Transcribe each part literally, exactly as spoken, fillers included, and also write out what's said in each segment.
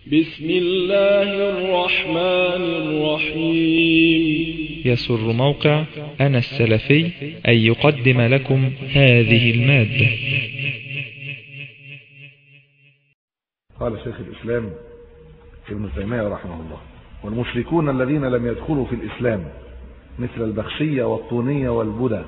بسم الله الرحمن الرحيم. يسر موقع أنا السلفي أن يقدم لكم هذه المادة. قال شيخ الإسلام ابن تيمية رحمه الله: والمشركون الذين لم يدخلوا في الإسلام مثل البخشية والطونية والبدة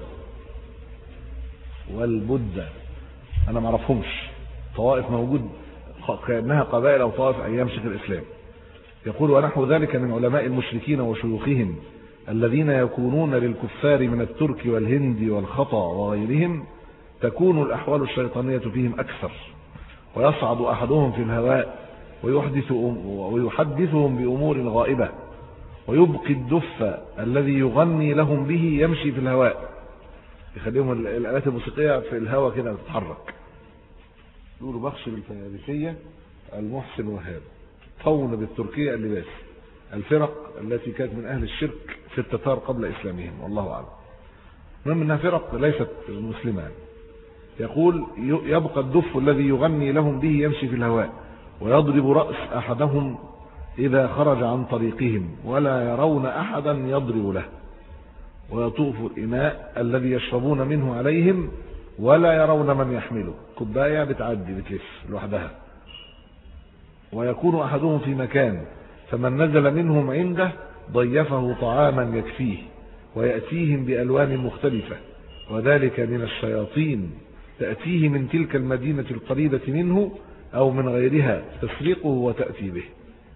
والبدة أنا ما أعرفهمش، طوائف موجود كأنها قبائل أو طوائف أيام شيخ الإسلام. يقول: ونحو ذلك من علماء المشركين وشيوخهم الذين يكونون للكفار من الترك والهند والخطأ وغيرهم، تكون الأحوال الشيطانية فيهم أكثر، ويصعد أحدهم في الهواء ويحدث ويحدثهم بأمور غائبة، ويبقي الدف الذي يغني لهم به يمشي في الهواء، يخليهم الآلات الموسيقية في الهواء كده تتحرك. يقولوا بخش بالفارسية المحسن وهاب، طون بالتركية اللباس، الفرق التي كانت من أهل الشرك في التتار قبل إسلامهم، والله أعلم. المهم أنها فرق ليست مسلمة. يقول: يبقى الدف الذي يغني لهم به يمشي في الهواء، ويضرب رأس أحدهم إذا خرج عن طريقهم، ولا يرون أحدا يضرب له، ويطوف الإناء الذي يشربون منه عليهم، ولا يرون من يحمله، كوباية بتعدي بتلف لوحدها. ويكون أحدهم في مكان، فمن نزل منهم عنده ضيفه طعاما يكفيه، ويأتيهم بألوان مختلفة، وذلك من الشياطين تأتيه من تلك المدينة القريبة منه أو من غيرها، تسرقه وتأتي به.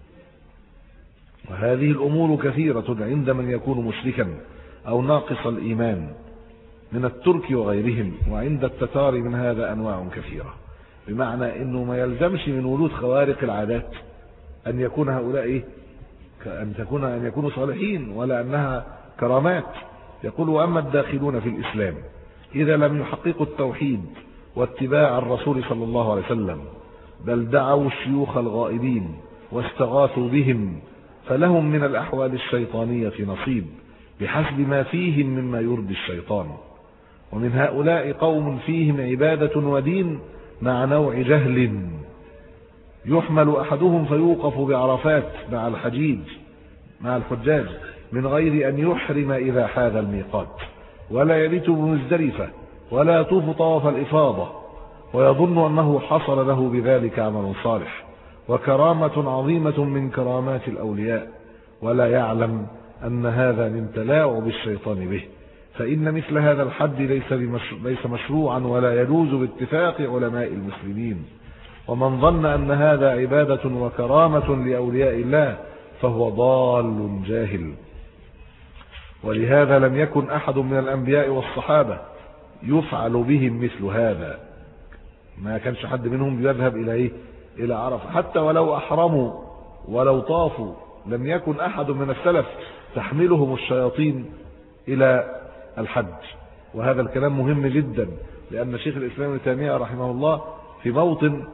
وهذه الأمور كثيرة عند من يكون مشركا أو ناقص الإيمان من الترك وغيرهم، وعند التتار من هذا أنواع كثيرة. بمعنى أنه ما يلزمش من وجود خوارق العادات أن يكون هؤلاء أن تكون أن يكونوا صالحين، ولا أنها كرامات. يقول: وأما الداخلون في الإسلام إذا لم يحققوا التوحيد واتباع الرسول صلى الله عليه وسلم، بل دعوا الشيوخ الغائبين واستغاثوا بهم، فلهم من الأحوال الشيطانية نصيب بحسب ما فيهم مما يرضي الشيطان. ومن هؤلاء قوم فيهم عبادة ودين مع نوع جهل، يحمل أحدهم فيوقف بعرفات مع الحجيج مع الحجاج من غير أن يحرم إذا حاذ الميقات، ولا يبيت بمزدلفة، ولا يطوف طواف الإفاضة، ويظن أنه حصل له بذلك عمل صالح وكرامة عظيمة من كرامات الأولياء، ولا يعلم أن هذا من تلاعب الشيطان به، فإن مثل هذا الحد ليس, ليس مشروعا ولا يجوز باتفاق علماء المسلمين. ومن ظن أن هذا عبادة وكرامة لأولياء الله فهو ضال جاهل. ولهذا لم يكن أحد من الأنبياء والصحابة يفعل بهم مثل هذا، ما كانش حد منهم بيذهب إلى إيه؟ إلى عرفة، حتى ولو أحرموا ولو طافوا لم يكن أحد من السلف تحملهم الشياطين إلى الحج. وهذا الكلام مهم جدا، لأن شيخ الإسلام ابن تيمية رحمه الله في موطن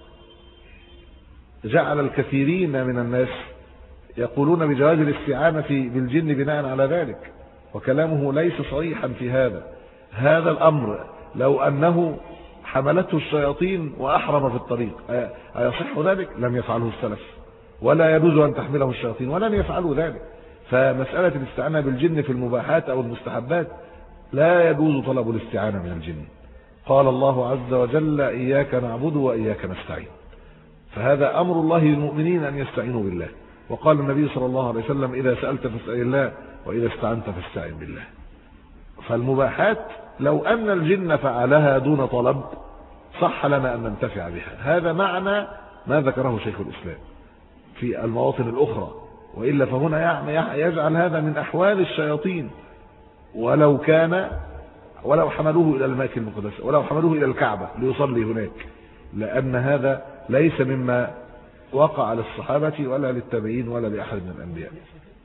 جعل الكثيرين من الناس يقولون بجواز الاستعانة بالجن بناء على ذلك، وكلامه ليس صريحا في هذا. هذا الأمر لو أنه حملته الشياطين وأحرم في الطريق أيصح ذلك؟ لم يفعله السلف، ولا يجوز أن تحمله الشياطين، ولن يفعلوا ذلك. فمسألة الاستعانة بالجن في المباحات أو المستحبات لا يجوز طلب الاستعانة من الجن. قال الله عز وجل: إياك نعبد وإياك نستعين، فهذا أمر الله للمؤمنين أن يستعينوا بالله. وقال النبي صلى الله عليه وسلم: إذا سألت فاسأل الله، وإذا استعنت فاستعن بالله. فالمباحات لو أن الجن فعلها دون طلب صح لنا أن ننتفع بها. هذا معنى ما ذكره شيخ الإسلام في المواطن الأخرى، وإلا فهنا يجعل هذا من أحوال الشياطين، ولو كان ولو حملوه إلى الأماكن المقدسة، ولو حملوه إلى الكعبة ليصلي هناك، لأن هذا ليس مما وقع للصحابة ولا للتابعين ولا لأحد من الأنبياء.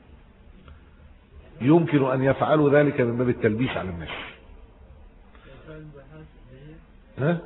يمكن أن يفعلوا ذلك من باب التلبيس على الناس. ها؟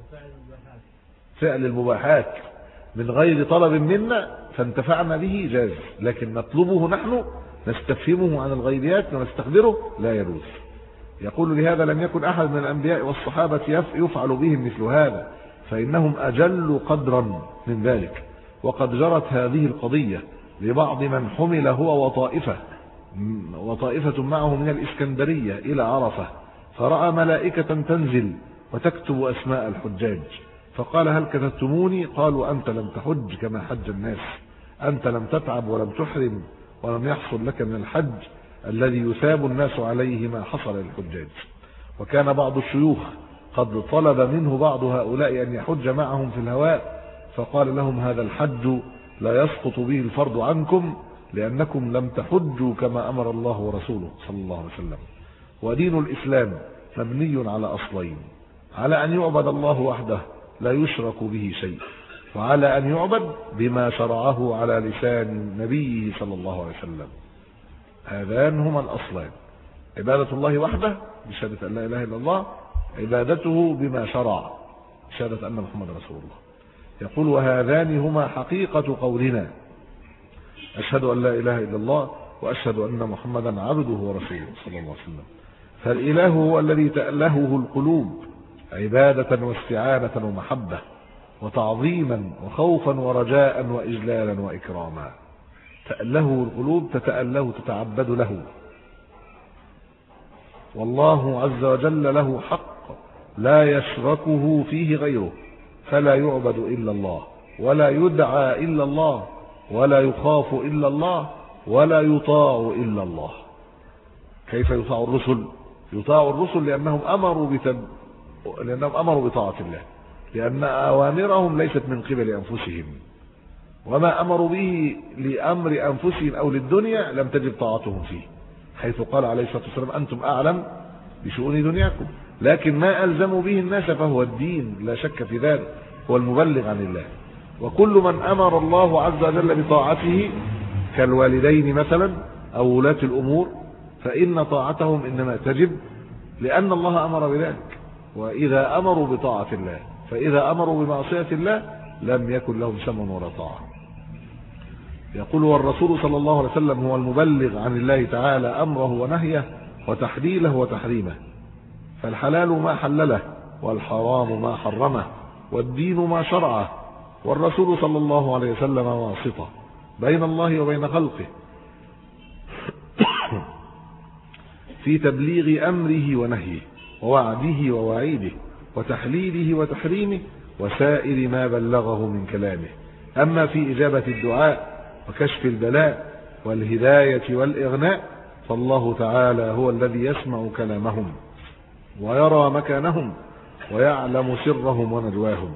فعل المباحات من غير طلب منا فانتفعنا به جاز، لكن نطلبه نحن نستفهمه عن الغيبيات ونستخبره لا يجوز. يقول: لهذا لم يكن أحد من الأنبياء والصحابة يفعل بهم مثل هذا، فإنهم أجل قدرا من ذلك، وقد جرت هذه القضية لبعض من حمل هو وطائفة وطائفة معه من الإسكندرية إلى عرفة، فرأى ملائكة تنزل وتكتب أسماء الحجاج، فقال: هل كتبتموني؟ قالوا: أنت لم تحج كما حج الناس، أنت لم تتعب ولم تحرم ولم يحصل لك من الحج الذي يثاب الناس عليه ما حصل للحجاج. وكان بعض الشيوخ قد طلب منه بعض هؤلاء أن يحج معهم في الهواء، فقال لهم: هذا الحج لا يسقط به الفرض عنكم، لأنكم لم تحجوا كما أمر الله ورسوله صلى الله عليه وسلم. ودين الإسلام مبني على أصلين: على أن يعبد الله وحده لا يشرك به شيء، وعلى أن يعبد بما شرعه على لسان نبيه صلى الله عليه وسلم. هذان هما الأصلان: عبادة الله وحده بشهادة أن لا إله إلا الله، عبادته بما شرع شهادة أن محمد رسول الله. يقول: وهذان هما حقيقة قولنا: أشهد أن لا إله إلا الله وأشهد أن محمدا عبده ورسوله صلى الله عليه وسلم. فالإله هو الذي تألهه القلوب عبادة واستعانة ومحبة وتعظيما وخوفا ورجاء وإجلالا وإكراما. تألهه القلوب، تتأله تتعبد له. والله عز وجل له حق لا يشركه فيه غيره، فلا يعبد إلا الله، ولا يدعى إلا الله، ولا يخاف إلا الله، ولا يطاع إلا الله. كيف يطاع الرسل؟ يطاع الرسل لأنهم أمروا بتب... لأنهم أمروا بطاعة الله، لأن أوامرهم ليست من قبل أنفسهم، وما أمروا به لأمر أنفسهم أو للدنيا لم تجب طاعتهم فيه، حيث قال عليه الصلاة والسلام: أنتم أعلم بشؤون دنياكم. لكن ما ألزموا به الناس فهو الدين، لا شك في ذلك، هو المبلغ عن الله. وكل من أمر الله عز وجل بطاعته كالوالدين مثلا أو ولاة الأمور، فإن طاعتهم إنما تجب لأن الله أمر بذلك. وإذا أمروا بطاعة الله، فإذا أمروا بمعصية الله لم يكن لهم سمع ولا طاعة. يقول: والرسول صلى الله عليه وسلم هو المبلغ عن الله تعالى أمره ونهيه وتحليله وتحريمه، فالحلال ما حلله، والحرام ما حرمه، والدين ما شرعه. والرسول صلى الله عليه وسلم واسطة بين الله وبين خلقه في تبليغ أمره ونهيه، ووعده ووعيده، وتحليله وتحريمه، وسائر ما بلغه من كلامه. أما في إجابة الدعاء وكشف البلاء والهداية والإغناء، فالله تعالى هو الذي يسمع كلامهم ويرى مكانهم ويعلم سرهم ونجواهم،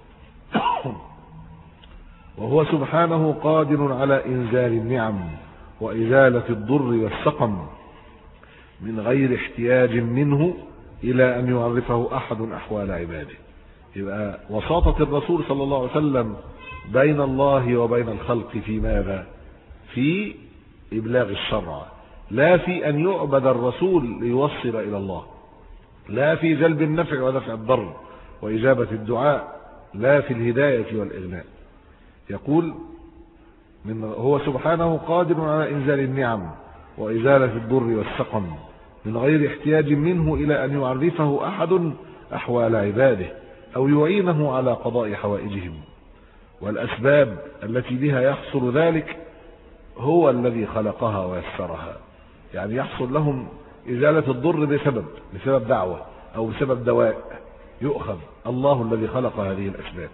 وهو سبحانه قادر على إنزال النعم وإزالة الضر والسقم من غير احتياج منه إلى أن يعرفه أحد أحوال عباده. يبقى وساطة الرسول صلى الله عليه وسلم بين الله وبين الخلق في ماذا؟ في إبلاغ الشرع، لا في أن يعبد الرسول ليوصل إلى الله، لا في جلب النفع ودفع الضر وإجابة الدعاء، لا في الهداية والإغناء. يقول: من هو سبحانه قادر على إنزال النعم وإزالة الضر والسقم من غير احتياج منه إلى أن يعرفه أحد أحوال عباده أو يعينه على قضاء حوائجهم. والأسباب التي بها يحصل ذلك هو الذي خلقها ويسرها، يعني يحصل لهم إزالة الضر بسبب بسبب دعوة أو بسبب دواء يؤخذ، الله الذي خلق هذه الأسباب،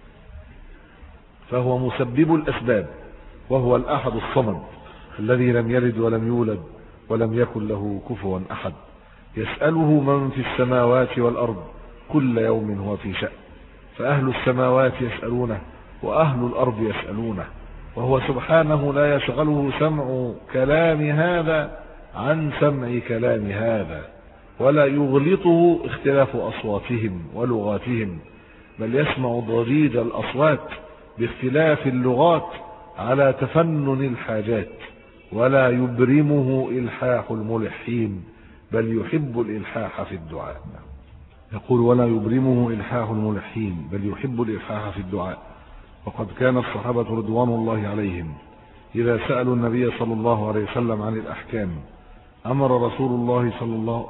فهو مسبب الأسباب، وهو الأحد الصمد الذي لم يلد ولم يولد ولم يكن له كفوا أحد. يسأله من في السماوات والأرض كل يوم هو في شأن، فأهل السماوات يسألونه وأهل الأرض يسألونه، وهو سبحانه لا يشغله سمع كلام هذا عن سمع كلام هذا، ولا يغلطه اختلاف أصواتهم ولغاتهم، بل يسمع ضجيج الأصوات باختلاف اللغات على تفنن الحاجات، ولا يبرمه إلحاح الملحين، بل يحب الإلحاح في الدعاء. يقول: ولا يبرمه إلحاح الملحين، بل يحب الإلحاح في الدعاء. وقد كان الصحابة رضوان الله عليهم إذا سألوا النبي صلى الله عليه وسلم عن الأحكام أمر رسول الله صلى الله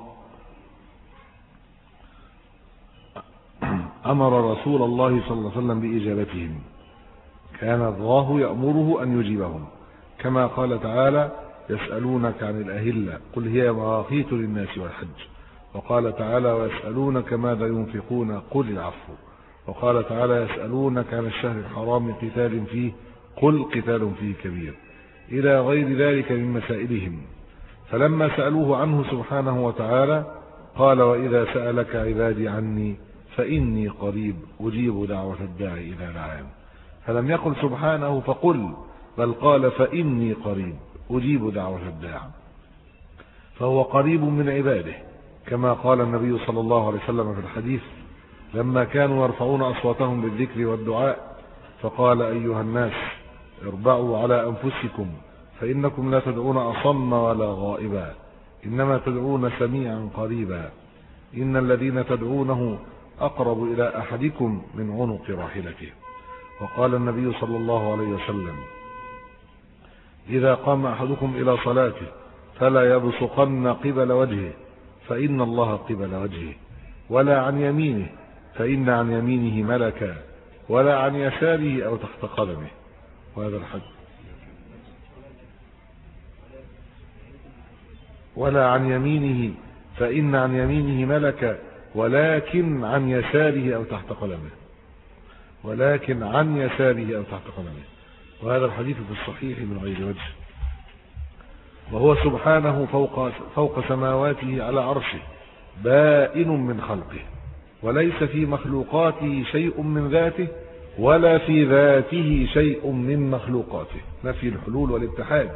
أمر رسول الله صلى الله عليه وسلم بإجابتهم، كان الله يأمره أن يجيبهم، كما قال تعالى يسألونك عن الأهلة قل هي مواقيت للناس والحج، وقال تعالى ويسألونك ماذا ينفقون قل العفو، وقال تعالى يسألونك عن الشهر الحرام قتال فيه قل قتال فيه كبير، إلى غير ذلك من مسائلهم. فلما سألوه عنه سبحانه وتعالى قال وإذا سألك عبادي عني فإني قريب أجيب دعوة الداعي إذا دعان. فلم يقل سبحانه فقل، بل قال فإني قريب أجيب دعوة الداعي، فهو قريب من عباده، كما قال النبي صلى الله عليه وسلم في الحديث لما كانوا يرفعون أصواتهم بالذكر والدعاء فقال أيها الناس اربعوا على أنفسكم فإنكم لا تدعون أصم ولا غائبا، إنما تدعون سميعا قريبا، إن الذين تدعونه أقرب إلى أحدكم من عنق راحلته. وقال النبي صلى الله عليه وسلم إذا قام أحدكم إلى صلاته فلا يبصقن قبل وجهه فإن الله قبل وجهه، ولا عن يمينه فإن عن يمينه ملكا، ولا عن يساره أو تحت قدمه. وهذا الحديث ولا عن يمينه فإن عن يمينه ملكا، ولكن عن يساره أو تحت قدمه، ولكن عن يساره أو تحت قدمه. وهذا الحديث في الصحيح من غير وجه. وهو سبحانه فوق, فوق سماواته على عرشه بائن من خلقه، وليس في مخلوقاته شيء من ذاته ولا في ذاته شيء من مخلوقاته. نفي الحلول والاتحاد،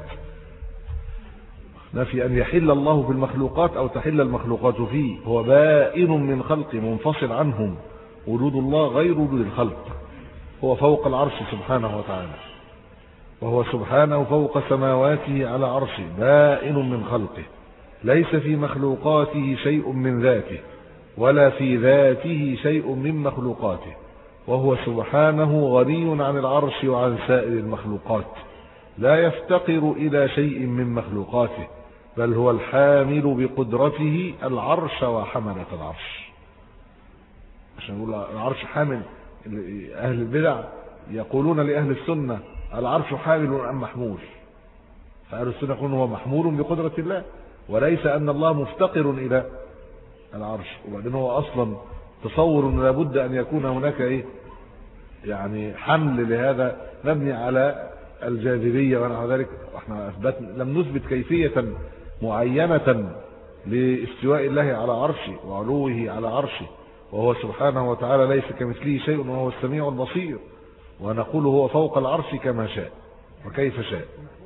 نفي أن يحل الله في المخلوقات أو تحل المخلوقات فيه. هو بائن من خلقه منفصل عنهم، وجود الله غير وجود الخلق. هو فوق العرش سبحانه وتعالى، وهو سبحانه فوق سماواته على عرشه بائن من خلقه، ليس في مخلوقاته شيء من ذاته ولا في ذاته شيء من مخلوقاته. وهو سبحانه غني عن العرش وعن سائر المخلوقات، لا يفتقر إلى شيء من مخلوقاته، بل هو الحامل بقدرته العرش وحملة العرش. عشان نقول العرش حامل، أهل البدع يقولون لأهل السنة العرش حامل أم محمول، فأهل السنة يقولون هو محمول بقدرة الله، وليس أن الله مفتقر إلى العرش. وبعدين هو أصلا تصور أن لابد أن يكون هناك إيه يعني حمل لهذا مبني على الجاذبية ونحو ذلك. احنا أثبتنا لم نثبت كيفية معينة لاستواء الله على عرشه وعلوه على عرشه، وهو سبحانه وتعالى ليس كمثله شيء وهو السميع البصير، ونقول هو فوق العرش كما شاء وكيف شاء.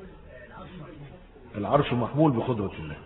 العرش محمول بقدرة الله.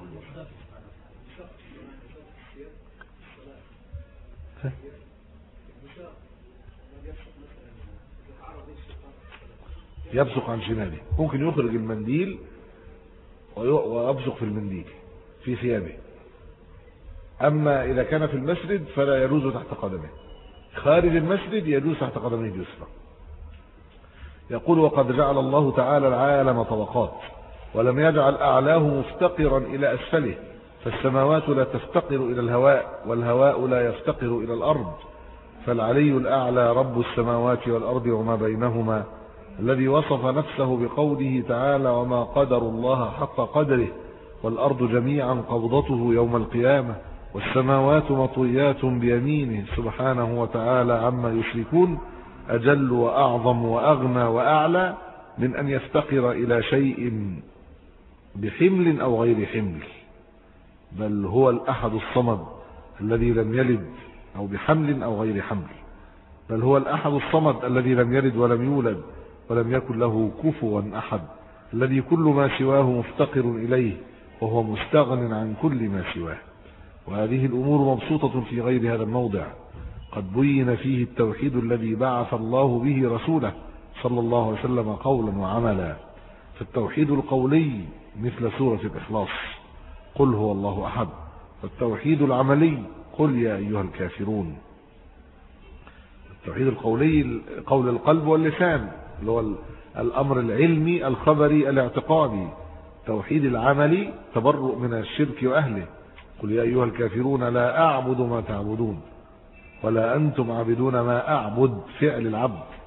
يبصق عن شماله، ممكن يخرج المنديل ويبصق في المنديل في ثيابه. أما إذا كان في المسجد فلا يجوز تحت قدمه، خارج المسجد يجوز تحت قدمه اليسرى. يقول وقد جعل الله تعالى العالم طبقات، ولم يجعل أعلاه مفتقرا إلى أسفله، فالسماوات لا تفتقر إلى الهواء والهواء لا يفتقر إلى الأرض، فالعلي الأعلى رب السماوات والأرض وما بينهما، الذي وصف نفسه بقوله تعالى وما قدر الله حق قدره، والأرض جميعا قبضته يوم القيامة، والسماوات مطويات بيمينه سبحانه وتعالى عما يشركون، أجل وأعظم وأغنى وأعلى من أن يفتقر إلى شيء بحمل أو غير حمل، بل هو الأحد الصمد الذي لم يلد، أو بحمل أو غير حمل، بل هو الأحد الصمد الذي لم يلد ولم يولد ولم يكن له كفوا أحد، الذي كل ما سواه مفتقر إليه، وهو مستغن عن كل ما سواه. وهذه الأمور مبسوطة في غير هذا الموضع، قد بين فيه التوحيد الذي بعث الله به رسوله صلى الله عليه وسلم قولا وعملا. فالتوحيد القولي مثل سورة الإخلاص قل هو الله أحد، والتوحيد العملي قل يا أيها الكافرون. التوحيد القولي قول القلب واللسان اللي هو الأمر العلمي الخبري الاعتقادي. التوحيد العملي تبرؤ من الشرك وأهله، قل يا أيها الكافرون لا أعبد ما تعبدون ولا أنتم عابدون ما أعبد، فعل العبد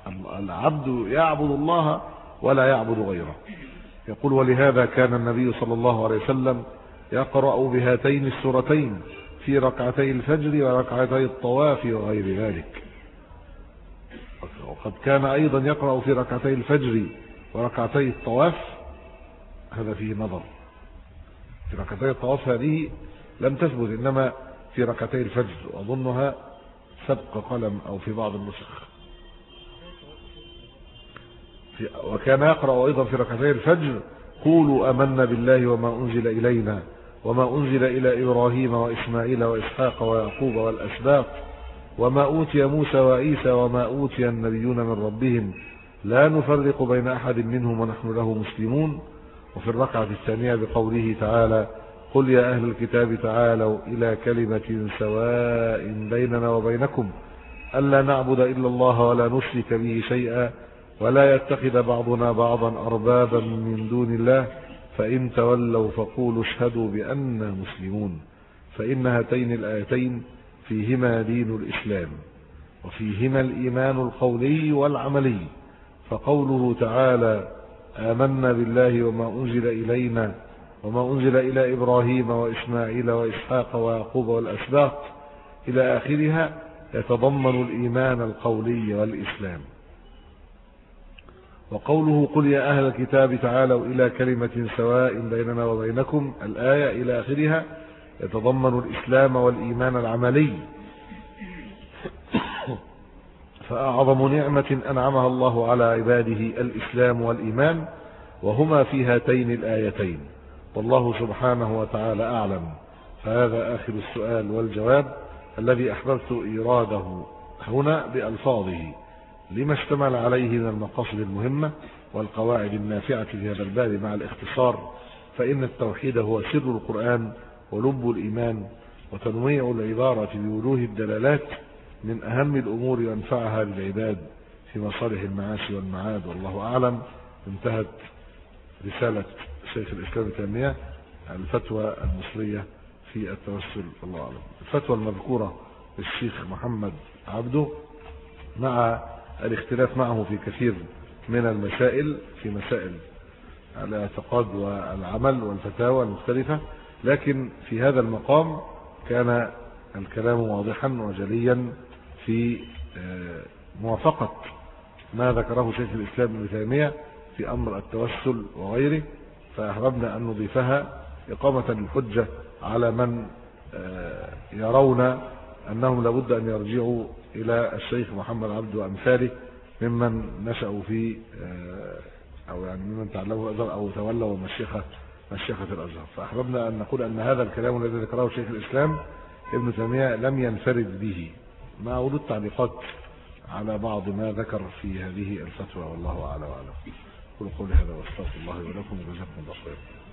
العبد يعبد الله ولا يعبد غيره. يقول ولهذا كان النبي صلى الله عليه وسلم يقرأ بهاتين السورتين في ركعتي الفجر وركعتي الطواف وغير ذلك. وقد كان أيضا يقرأ في ركعتي الفجر وركعتي الطواف، هذا فيه نظر. في ركعتي الطواف هذه لم تثبت، إنما في ركعتي الفجر أظنها سبق قلم أو في بعض النسخ. وكان يقرأ أيضا في ركعتي الفجر قولوا آمنا بالله وما أنزل إلينا وما أنزل إلى إبراهيم وإسماعيل وإسحاق ويعقوب والأسباط وما أوتي موسى وعيسى وما أوتي النبيون من ربهم لا نفرق بين أحد منهم ونحن له مسلمون. وفي الركعة الثانية بقوله تعالى قل يا أهل الكتاب تعالوا إلى كلمة سواء بيننا وبينكم ألا نعبد إلا الله ولا نشرك به شيئا ولا يتخذ بعضنا بعضا أربابا من دون الله فإن تولوا فقولوا اشهدوا بأننا مسلمون. فإن هاتين الآيتين فيهما دين الإسلام وفيهما الإيمان القولي والعملي. فقوله تعالى آمنا بالله وما أنزل إلينا وما أنزل إلى إبراهيم وإسماعيل وإسحاق ويعقوب والأسباط إلى آخرها يتضمن الإيمان القولي والإسلام. وقوله قل يا أهل الكتاب تعالوا إلى كلمة سواء بيننا وبينكم الآية إلى آخرها يتضمن الإسلام والإيمان العملي. فأعظم نعمة أنعمها الله على عباده الإسلام والإيمان، وهما في هاتين الآيتين، والله سبحانه وتعالى أعلم. فهذا آخر السؤال والجواب الذي أحببت إيراده هنا بألفاظه لما اشتمل عليه من المقاصد المهمة والقواعد النافعة في هذا الباب مع الاختصار. فإن التوحيد هو سر القرآن ولب الإيمان، وتنويع العبارة بوجوه الدلالات من أهم الأمور وأنفعها للعباد في مصالح المعاش والمعاد، والله أعلم. انتهت رسالة شيخ الإسلام ابن تيمية الفتوى المصرية في التوسل، الله أعلم. الفتوى المذكورة للشيخ محمد عبده مع الاختلاف معه في كثير من المسائل، في مسائل الاعتقاد والعمل والفتاوى المختلفة، لكن في هذا المقام كان الكلام واضحا وجليا في موافقة ما ذكره شيخ الإسلام ابن تيمية في أمر التوسل وغيره. فأحببنا أن نضيفها إقامة الحجة على من يرون أنهم لابد أن يرجعوا إلى الشيخ محمد عبده وأمثاله ممن نشأوا في أو يعني ممن تعلموا الأزهر أو تولوا مشيخة مشيخة الأزهر. فأحببنا أن نقول أن هذا الكلام الذي ذكره شيخ الإسلام ابن تيمية لم ينفرد به، مع وجود تعليقات على بعض ما ذكر في هذه الفتوى، والله أعلم وأعلم. قل قولي هذا واستغفر الله ولكم وجزاكم الله خيرا.